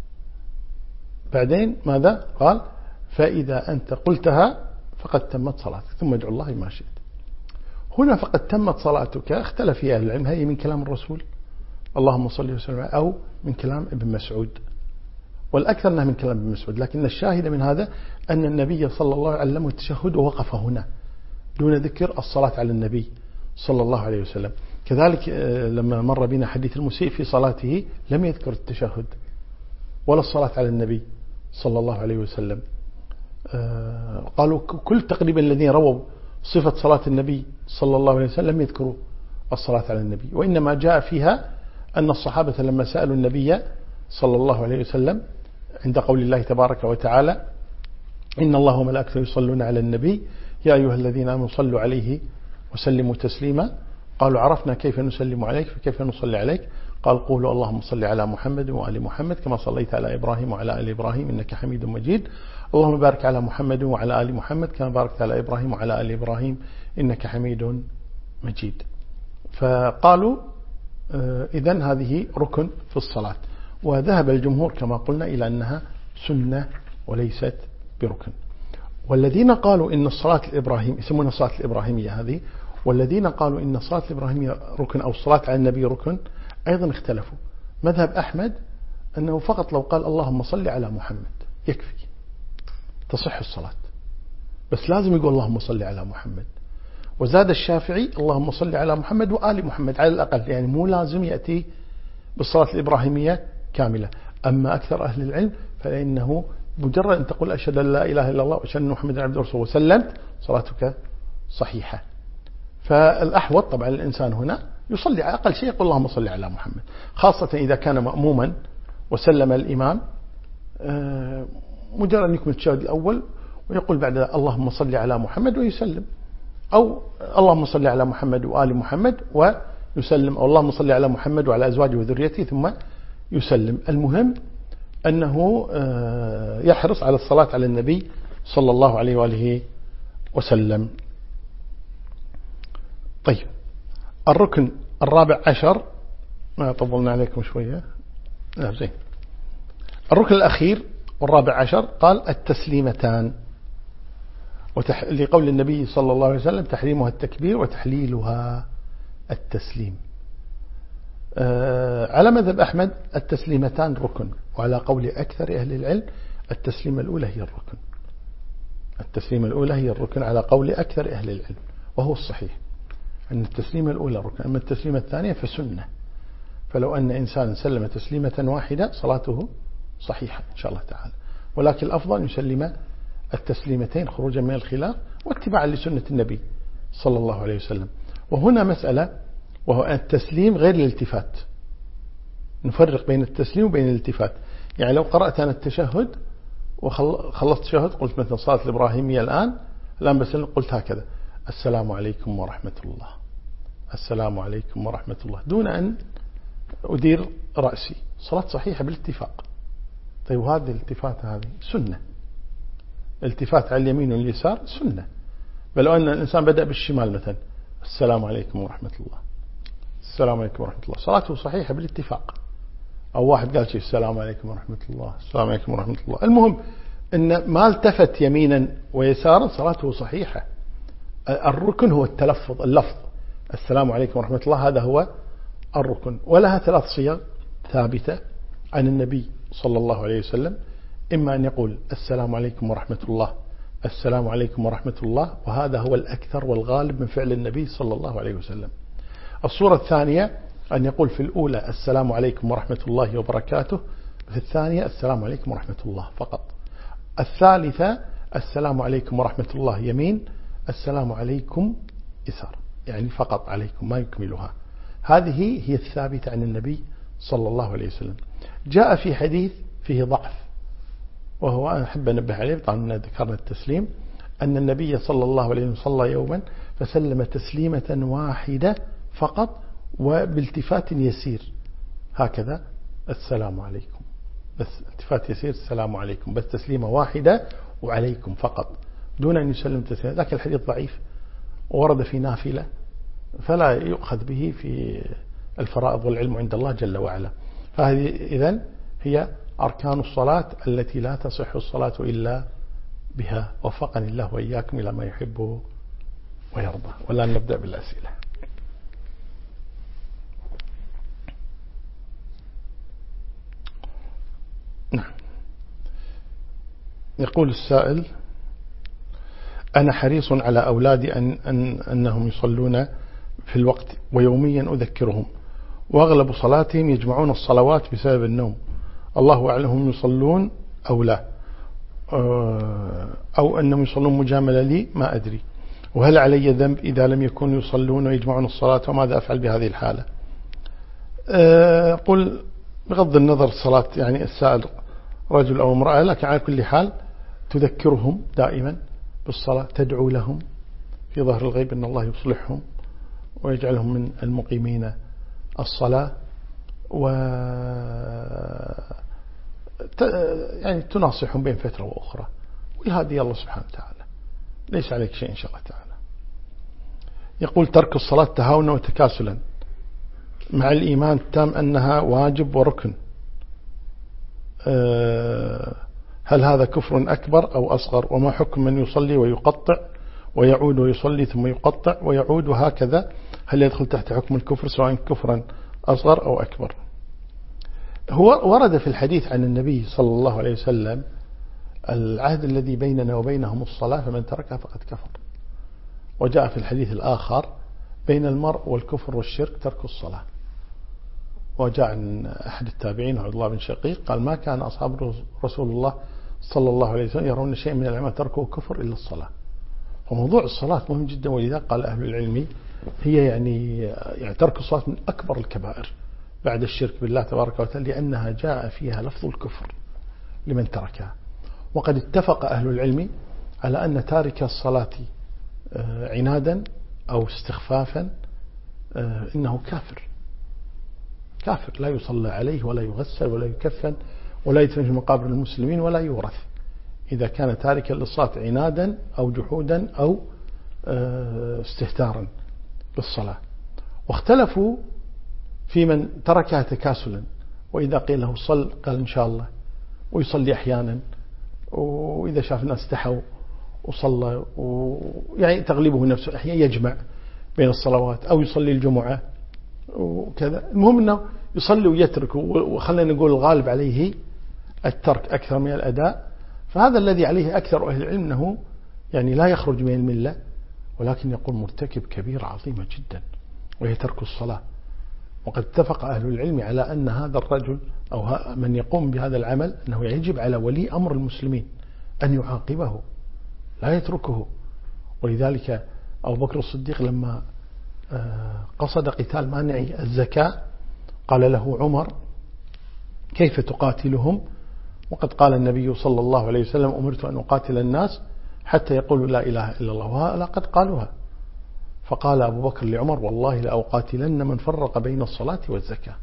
بعدين ماذا قال؟ فإذا أنت قلتها فقد تمت صلاتك ثم ادعو الله ما شئت. هنا فقد تمت صلاتك اختلف فيها أهل العلم، هي من كلام الرسول اللهم صل وسلم أو من كلام ابن مسعود، والأكثر أنها من كلام ابن مسعود. لكن الشاهد من هذا أن النبي صلى الله عليه وسلم التشهد ووقف هنا دون ذكر الصلاة على النبي صلى الله عليه وسلم. كذلك لما مر بنا حديث المسيء في صلاته لم يذكر التشهد ولا الصلاة على النبي صلى الله عليه وسلم. قالوا كل تقريبا الذين رووا صفة صلاة النبي صلى الله عليه وسلم لم يذكروا الصلاة على النبي، وإنما جاء فيها أن الصحابة لما سألوا النبي صلى الله عليه وسلم عند قول الله تبارك وتعالى إن الله وملائكته يصلون على النبي يا أيها الذين آمنوا صلوا عليه وسلموا تسليما، قالوا عرفنا كيف نسلم عليك فكيف نصلي عليك؟ قال قولوا اللهم صل على محمد وآل محمد كما صليت على إبراهيم وعلى آل إبراهيم إنك حميد مجيد، اللهم بارك على محمد وعلى آل محمد كما باركت على إبراهيم وعلى آل إبراهيم إنك حميد مجيد. فقالوا إذن هذه ركن في الصلاة، وذهب الجمهور كما قلنا إلى أنها سنة وليست بركن. والذين قالوا إن الصلاة الإبراهيم يسمونها الصلاة الإبراهيمية هذه، والذين قالوا إن الصلاة الإبراهيمية ركن أو الصلاة على النبي ركن أيضا اختلفوا. مذهب أحمد أنه فقط لو قال اللهم صل على محمد يكفي تصح الصلاة، بس لازم يقول اللهم صل على محمد. وزاد الشافعي اللهم صل على محمد وآل محمد على الأقل، يعني مو لازم يأتي بالصلاة الإبراهيمية كاملة. أما أكثر أهل العلم فإنه مجرد أن تقول أشهد أن لا إله إلا الله وأشهد أن محمدا عبده ورسوله وسلمت صلاتك صحيحة. فالأحوط طبعا الإنسان هنا يصلي على أقل شيء يقول اللهم صل على محمد، خاصة إذا كان مأموما وسلم الإمام مجرد أن يكمل التشهد الأول ويقول بعد اللهم صل على محمد ويسلم، أو اللهم صل على محمد وآل محمد ويسلم، أو اللهم صل على محمد وعلى أزواجه وذريته ثم يسلم. المهم أنه يحرص على الصلاة على النبي صلى الله عليه وآله وسلم. طيب الركن الرابع عشر، ما طولنا عليكم شوية، لا زين. الركن الأخير والرابع عشر قال التسليمتان، وتح... لقول النبي صلى الله عليه وسلم تحريمها التكبير وتحليلها التسليم. آه على مذهب أحمد التسليمتان ركن، وعلى قول أكثر أهل العلم التسليمة الأولى هي الركن. التسليمة الأولى هي الركن على قول أكثر أهل العلم، وهو الصحيح أن التسليمة الأولى ركن، أما التسليمة الثانية فسنة. فلو أن إنسان سلم تسليمة واحدة صلاته صحيحة إن شاء الله تعالى، ولكن الأفضل يسلم التسليمتين خروجا من الخلاف واتباعا لسنة النبي صلى الله عليه وسلم. وهنا مسألة، وهو التسليم غير الالتفات. نفرق بين التسليم وبين الالتفات. يعني لو قرأت أنا التشهد وخلصت تشهد قلت مثلا صلاة الإبراهيمية الآن الآن بسلم قلت هكذا السلام عليكم ورحمة الله، السلام عليكم ورحمة الله، دون أن أدير رأسي، صلاة صحيحة بالاتفاق. طيب وهذه الالتفات هذه سنة، التفات على اليمين واليسار سنة. بل لو أن الإنسان بدأ بالشمال مثلا السلام عليكم ورحمة الله، السلام عليكم ورحمة الله، صلاته صحيحة بالاتفاق. أو واحد قال شيء السلام عليكم ورحمة الله، السلام عليكم ورحمة الله، المهم إن ما التفت يمينا ويسارا صلاته صحيحة. الركن هو التلفظ، اللفظ السلام عليكم ورحمة الله، هذا هو الركن. ولها ثلاث صيغ ثابتة عن النبي صلى الله عليه وسلم، إما أن يقول السلام عليكم ورحمة الله، السلام عليكم ورحمة الله، وهذا هو الأكثر والغالب من فعل النبي صلى الله عليه وسلم. الصورة الثانية أن يقول في الأولى السلام عليكم ورحمة الله وبركاته، في الثانية السلام عليكم ورحمة الله فقط. الثالثة السلام عليكم ورحمة الله يمين، السلام عليكم يسار، يعني فقط عليكم ما يكملها. هذه هي الثابتة عن النبي صلى الله عليه وسلم. جاء في حديث فيه ضعف، وهو أنا أحب أنبه عليه طبعا ذكرنا التسليم، أن النبي صلى الله عليه وسلم صلى يوما فسلم تسليمة واحدة فقط وبالتفات يسير، هكذا السلام عليكم، بس التفات يسير السلام عليكم، بس تسليمة واحدة وعليكم فقط دون أن يسلم تسليمة. ذاك الحديث ضعيف ورد في نافلة، فلا يؤخذ به في الفرائض والعلم عند الله جل وعلا. فهذه إذن هي أركان الصلاة التي لا تصح الصلاة إلا بها. وفقني الله وإياكم إلى ما يحبه ويرضى. ولا نبدأ بالأسئلة. نعم. يقول السائل: أنا حريص على أولادي أن أن أنهم يصلون في الوقت، ويوميا أذكرهم، وأغلب صلاتهم يجمعون الصلوات بسبب النوم، الله أعلم هم يصلون أو لا، أو أنهم يصلون مجاملة لي ما أدري، وهل علي ذنب إذا لم يكونوا يصلون ويجمعون الصلاة، وماذا أفعل بهذه الحالة؟ قل بغض النظر الصلاة، يعني السائل رجل أو امرأة، لكن على كل حال تذكرهم دائما بالصلاة، تدعو لهم في ظهر الغيب أن الله يصلحهم ويجعلهم من المقيمين الصلاة، و يعني تناصحهم بين فترة وأخرى، والهادي الله سبحانه وتعالى، ليس عليك شيء إن شاء الله تعالى. يقول: ترك الصلاة تهاونا وتكاسلا مع الإيمان التام أنها واجب وركن، هل هذا كفر أكبر أو أصغر؟ وما حكم من يصلي ويقطع ويعود ويصلي ثم يقطع ويعود وهكذا، هل يدخل تحت حكم الكفر سواء كفرا أصغر أو أكبر؟ هو ورد في الحديث عن النبي صلى الله عليه وسلم: العهد الذي بيننا وبينهم الصلاة، فمن تركها فقد كفر. وجاء في الحديث الآخر: بين المرء والكفر والشرك ترك الصلاة. وجاء عن أحد التابعين عبد الله بن شقيق قال: ما كان أصحاب رسول الله صلى الله عليه وسلم يرون شيء من الأعمال تركه كفر إلا الصلاة. وموضوع الصلاة مهم جدا، ولذا قال أهل العلم هي يعني, يعني ترك الصلاة من أكبر الكبائر بعد الشرك بالله تبارك وتعالى، لأنها جاء فيها لفظ الكفر لمن تركها. وقد اتفق أهل العلم على أن تارك الصلاة عنادا أو استخفافا إنه كافر كافر لا يصلى عليه ولا يغسل ولا يكفن ولا يدفن في مقابر المسلمين ولا يورث، إذا كان تاركا للصلاة عنادا أو جحودا أو استهتارا بالصلاة. واختلفوا في من تركها تكاسلا، وإذا قيل له صل قال إن شاء الله، ويصلي أحيانا، وإذا شاف الناس استحوا وصلى، ويعني تغلبه نفسه أحيانا يجمع بين الصلوات أو يصلي الجمعة وكذا. المهم أنه يصلي ويترك، وخلينا نقول الغالب عليه الترك أكثر من الأداء. فهذا الذي عليه أكثر أهل العلم أنه يعني لا يخرج من الملة، ولكن يقول مرتكب كبيرة عظيمة جدا وهي ترك الصلاة. وقد اتفق أهل العلم على أن هذا الرجل أو من يقوم بهذا العمل أنه يجب على ولي أمر المسلمين أن يعاقبه لا يتركه. ولذلك أبو بكر الصديق لما قصد قتال مانعي الزكاة قال له عمر كيف تقاتلهم؟ وقد قال النبي صلى الله عليه وسلم أمرت أن أقاتل الناس حتى يقولوا لا إله إلا الله، وهؤلاء قد قالوها. فقال أبو بكر لعمر والله لأقاتلن من فرق بين الصلاة والزكاة.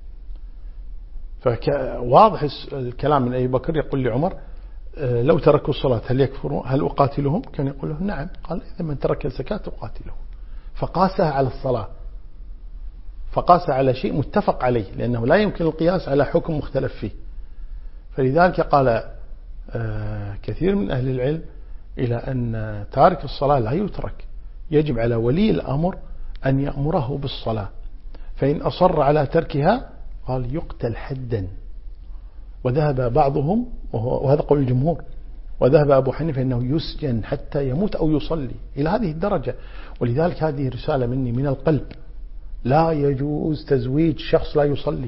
فواضح الكلام من أبي بكر يقول لعمر لو تركوا الصلاة هل يكفرون؟ هل أقاتلهم؟ كان يقول له نعم. قال إذا من ترك الزكاة أقاتله. فقاسها على الصلاة، فقاس على شيء متفق عليه، لأنه لا يمكن القياس على حكم مختلف فيه. فلذلك قال كثير من أهل العلم إلى أن تارك الصلاة لا يترك، يجب على ولي الأمر أن يأمره بالصلاة، فإن أصر على تركها قال يقتل حدا. وذهب بعضهم وهذا قول الجمهور، وذهب أبو حنيفة أنه يسجن حتى يموت أو يصلي إلى هذه الدرجة. ولذلك هذه رسالة مني من القلب، لا يجوز تزويج شخص لا يصلي،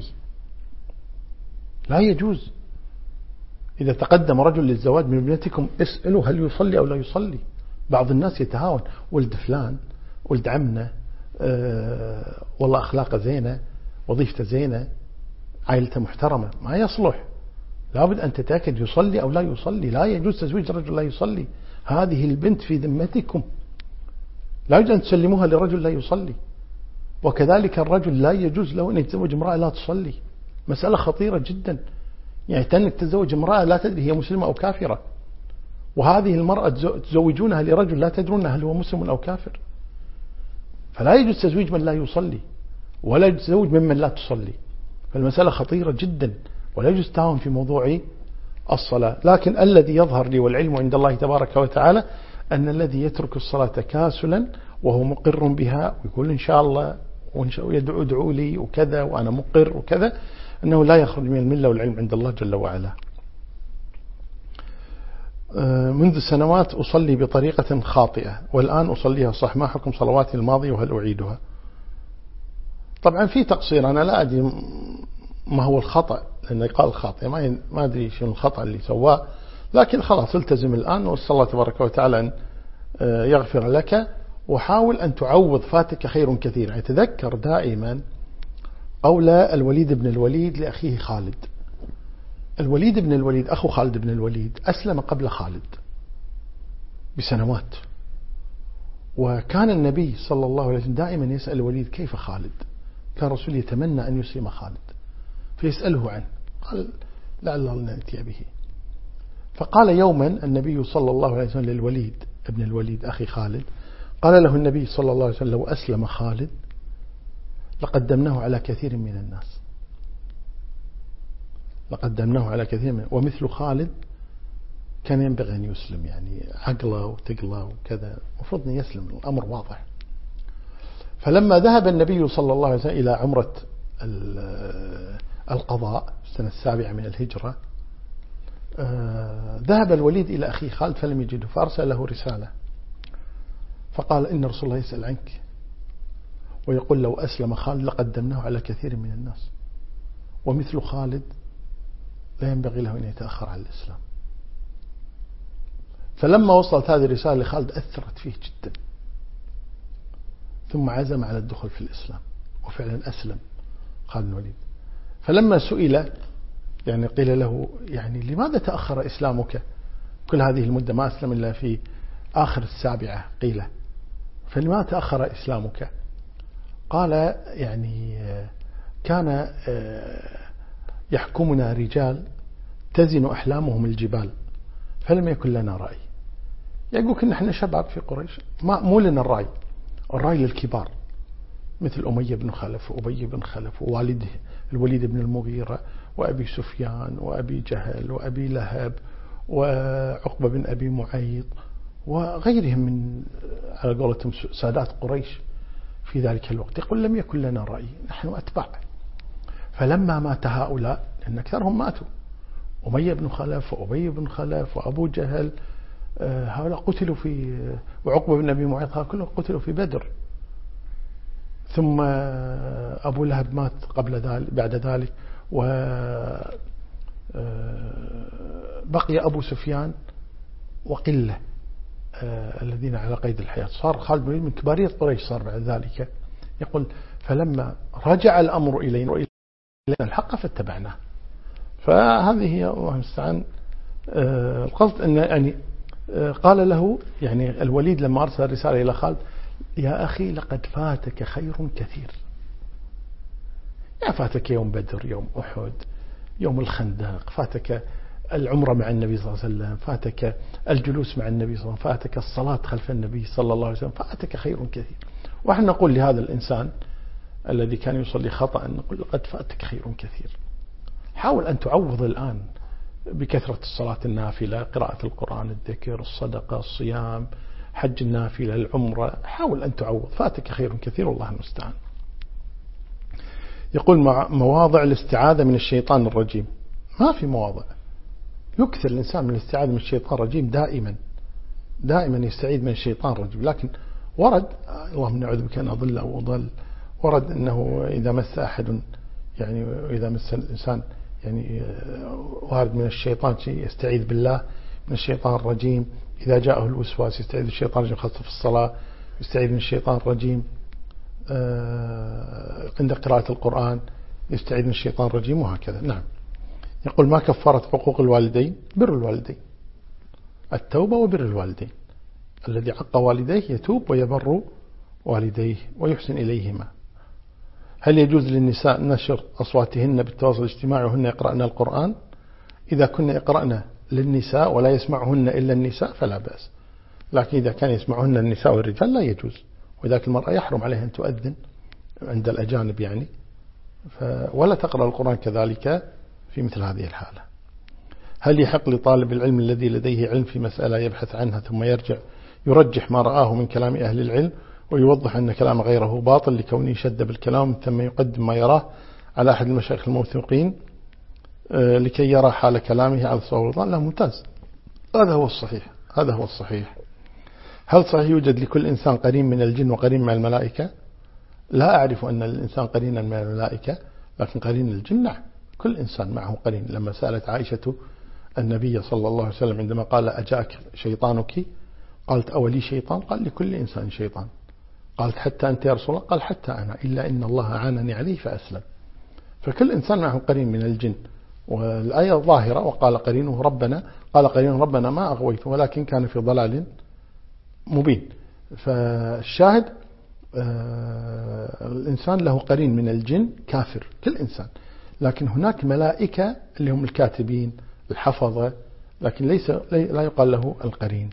لا يجوز. إذا تقدم رجل للزواج من ابنتكم اسألوا هل يصلي أو لا يصلي. بعض الناس يتهاون، ولد فلان، ولد عمنا، أه والله أخلاقه زينة، وظيفته زينة، عائلته محترمة، ما يصلح. لابد أن تتأكد يصلي أو لا يصلي. لا يجوز تزويج رجل لا يصلي. هذه البنت في ذمتكم، لا يجوز أن تسلموها لرجل لا يصلي. وكذلك الرجل لا يجوز له أن يتزوج امرأة لا تصلي. مسألة خطيرة جدا، يعني تنك تزوج امرأة لا تدري هي مسلمة أو كافرة، وهذه المرأة تزوجونها لرجل لا تدرون هل هو مسلم أو كافر. فلا يجوز تزويج من لا يصلي، ولا يجوز تزوج ممن لا تصلي. فالمسألة خطيرة جدا، ولا يجوز التهاون في موضوع الصلاة. لكن الذي يظهر لي والعلم عند الله تبارك وتعالى أن الذي يترك الصلاة تكاسلا وهو مقر بها ويقول إن شاء الله ويدعو ادعوا لي وكذا وأنا مقر وكذا، أنه لا يخرج من الملة، والعلم عند الله جل وعلا. منذ سنوات أصلي بطريقة خاطئة والآن أصليها صح، ما حكم صلواتي الماضية وهل أعيدها؟ طبعا في تقصير، أنا لا أدري ما هو الخطأ، لأنه قال خاطئ، ما ما أدري شنو الخطأ اللي سواه، لكن خلاص التزم الآن، وأسأل الله تبارك وتعالى أن يغفر لك، وحاول أن تعوض فاتك خير كثير. يعني تذكر دائما قول الوليد بن الوليد لأخيه خالد. الوليد بن الوليد أخو خالد بن الوليد أسلم قبل خالد بسنوات، وكان النبي صلى الله عليه وسلم دائما يسأل الوليد كيف خالد، كان رسول يتمنى أن يسلم خالد فيسأله عنه، قال لعل الله نأتي به. فقال يوما النبي صلى الله عليه وسلم للوليد ابن الوليد أخي خالد، قال له النبي صلى الله عليه وسلم لو أسلم خالد لقدمناه على كثير من الناس، لقدمناه على كثير من، ومثل خالد كان ينبغي أن يسلم، يعني عقله وتقله وكذا، المفروض أن يسلم، الأمر واضح. فلما ذهب النبي صلى الله عليه وسلم إلى عمرة القضاء السنة السابعة من الهجرة، ذهب الوليد إلى أخي خالد فلم يجده، فأرسل له رسالة فقال إن رسول الله يسأل عنك ويقول لو أسلم خالد لقدمناه على كثير من الناس، ومثل خالد لا ينبغي له أن يتأخر على الإسلام. فلما وصلت هذه الرسالة لخالد أثرت فيه جدا، ثم عزم على الدخول في الإسلام، وفعلا أسلم خالد بن الوليد. فلما سئل يعني قيل له يعني لماذا تأخر إسلامك كل هذه المدة، ما أسلم إلا في آخر السابعة قيل، فلماذا تأخر إسلامك؟ قال يعني كان يحكمنا رجال تزن أحلامهم الجبال فلم يكن لنا رأي. يقول كنا احنا شباب في قريش، ما مو لنا الرأي، الرأي للكبار مثل أمية بن خلف وأبي بن خلف ووالده الوليد بن المغيرة وأبي سفيان وأبي جهل وأبي لهب وعقبة بن أبي معيط وغيرهم من على قولتهم سادات قريش في ذلك الوقت. يقول لم يكن لنا رأي، نحن أتباع. فلما مات هؤلاء، لأن أكثرهم ماتوا، أمية بن خلف وأبي بن خلف وأبو جهل، هؤلاء قتلوا في، وعقبة بن أبي معيط كلهم قتلوا في بدر. ثم أبو لهب مات قبل ذلك بعد ذلك، وبقي أبو سفيان وقلة الذين على قيد الحياة. صار خالد بن الوليد من كبارية قريش صار بعد ذلك. يقول فلما رجع الأمر إلينا وإلى الحق فاتبعناه. فهذه هي الله المستعان القصد. أن يعني قال له يعني الوليد لما أرسل رسالة إلى خالد: يا أخي لقد فاتك خير كثير، يا فاتك يوم بدر، يوم أحد، يوم الخندق، فاتك العمرة مع النبي صلى الله عليه وسلم، فاتك الجلوس مع النبي صلى الله عليه وسلم، فاتك الصلاة خلف النبي صلى الله عليه وسلم، فاتك خير كثير. ونحن نقول لهذا الإنسان الذي كان يصلي خطأ، نقول لقد فاتك خير كثير. حاول أن تعوض الآن بكثرة الصلاة النافلة، قراءة القرآن، الذكر، الصدقة، الصيام، حج النافلة، العمرة، حاول أن تعوض، فاتك خير كثير والله المستعان. يقول مواضع الاستعاذة من الشيطان الرجيم. ما في مواضع، يكثر الإنسان من الاستعاذة من الشيطان الرجيم دائما دائما يستعيذ من الشيطان الرجيم. لكن ورد اللهم نعوذ بك أن أضل أو أضل، ورد أنه إذا مس أحد يعني إذا مس الإنسان يعني وارد من الشيطان شيء يستعيذ بالله من الشيطان الرجيم. إذا جاءه الوسواس يستعيذ من الشيطان الرجيم، خاصة في الصلاة يستعيذ من الشيطان الرجيم. عند قراءة القرآن يستعيذ من الشيطان الرجيم، وهكذا. نعم. يقول ما كفرت حقوق الوالدين؟ بر الوالدين، التوبة وبر الوالدين. الذي عق والديه يتوب ويبر والديه ويحسن إليهما. هل يجوز للنساء نشر أصواتهن بالتواصل الاجتماعي وهن يقرأن القرآن؟ إذا كنا يقرأن للنساء ولا يسمعهن إلا النساء فلا بأس، لكن إذا كان يسمعهن النساء والرجال لا يجوز، وذاك المرأة يحرم عليها أن تؤذن عند الأجانب يعني، ولا تقرأ القرآن كذلك في مثل هذه الحالة. هل يحق لطالب العلم الذي لديه علم في مسألة يبحث عنها ثم يرجع يرجح ما رآه من كلام أهل العلم ويوضح أن كلام غيره باطل لكونه شد بالكلام، ثم يقدم ما يراه على أحد المشايخ الموثوقين لكي يرى حال كلامه على الصواب؟ لا، ممتاز، هذا هو الصحيح، هذا هو الصحيح. هل صحيح يوجد لكل إنسان قرين من الجن وقرين مع الملائكة؟ لا أعرف أن الإنسان قرينا من الملائكة، لكن قرين الجن نعم، كل إنسان معه قرين. لما سألت عائشة النبي صلى الله عليه وسلم عندما قال أجاك شيطانك، قالت أولي شيطان؟ قال لكل إنسان شيطان. قالت حتى أنت يا رسول الله؟ قال حتى أنا، إلا إن الله عانني عليه فأسلم. فكل إنسان معه قرين من الجن. والآية ظاهرة وقال قرينه ربنا، قال قرينه ربنا ما أغويته ولكن كان في ضلال مبين. فالشاهد آه الإنسان له قرين من الجن كافر، كل إنسان، لكن هناك ملائكة اللي هم الكاتبين الحفظة، لكن ليس لا يقال له القرين.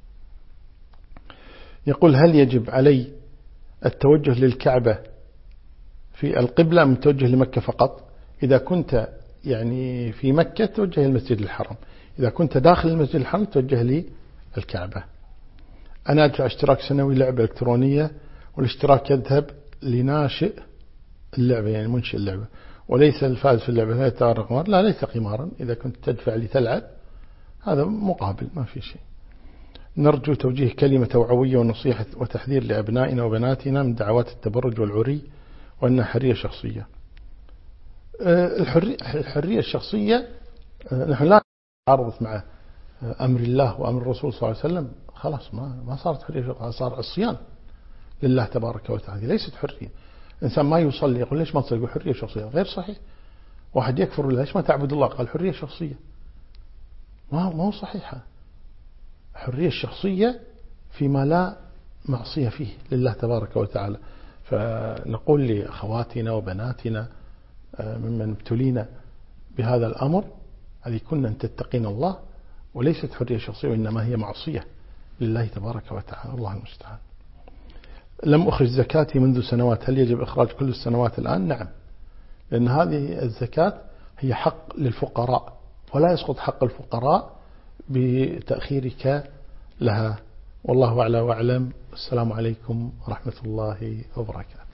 يقول هل يجب علي التوجه للكعبة في القبلة أم التوجه لمكة فقط؟ إذا كنت يعني في مكة توجه المسجد الحرام، إذا كنت داخل المسجد الحرام توجه للكعبة. أنا أدفع اشتراك سنوي لعبة إلكترونية، والاشتراك يذهب لناشئ اللعبة يعني منشئ اللعبة، وليس الفائز في اللعبة. لا يتعرض قمار، لا ليس قمارا، إذا كنت تدفع لتلعب هذا مقابل، ما في شيء. نرجو توجيه كلمة توعوية ونصيحة وتحذير لأبنائنا وبناتنا من دعوات التبرج والعري وأنها حرية شخصية. الحرية, الحرية الشخصية نحن لا نتعارض مع أمر الله وأمر الرسول صلى الله عليه وسلم خلاص ما ما صارت حرية، صار عصيان لله تبارك وتعالى، ليست حرية. إنسان ما يصلي يقول ليش ما تصلي؟ يقول حرية شخصية، غير صحيح. واحد يكفر ليش ما تعبد الله؟ قال حرية شخصية، ما ما هو صحيحة. حرية الشخصية فيما لا معصية فيه لله تبارك وتعالى. فنقول لأخواتنا وبناتنا ممن ابتلينا بهذا الأمر هذه كنا أن تتقين الله، وليست حرية شخصية وإنما هي معصية لله تبارك وتعالى. الله المستعان. لم أخرج زكاتي منذ سنوات، هل يجب إخراج كل السنوات الآن؟ نعم، لأن هذه الزكاة هي حق للفقراء، ولا يسقط حق الفقراء بتأخيرك لها. والله أعلى وأعلم. السلام عليكم ورحمة الله وبركاته.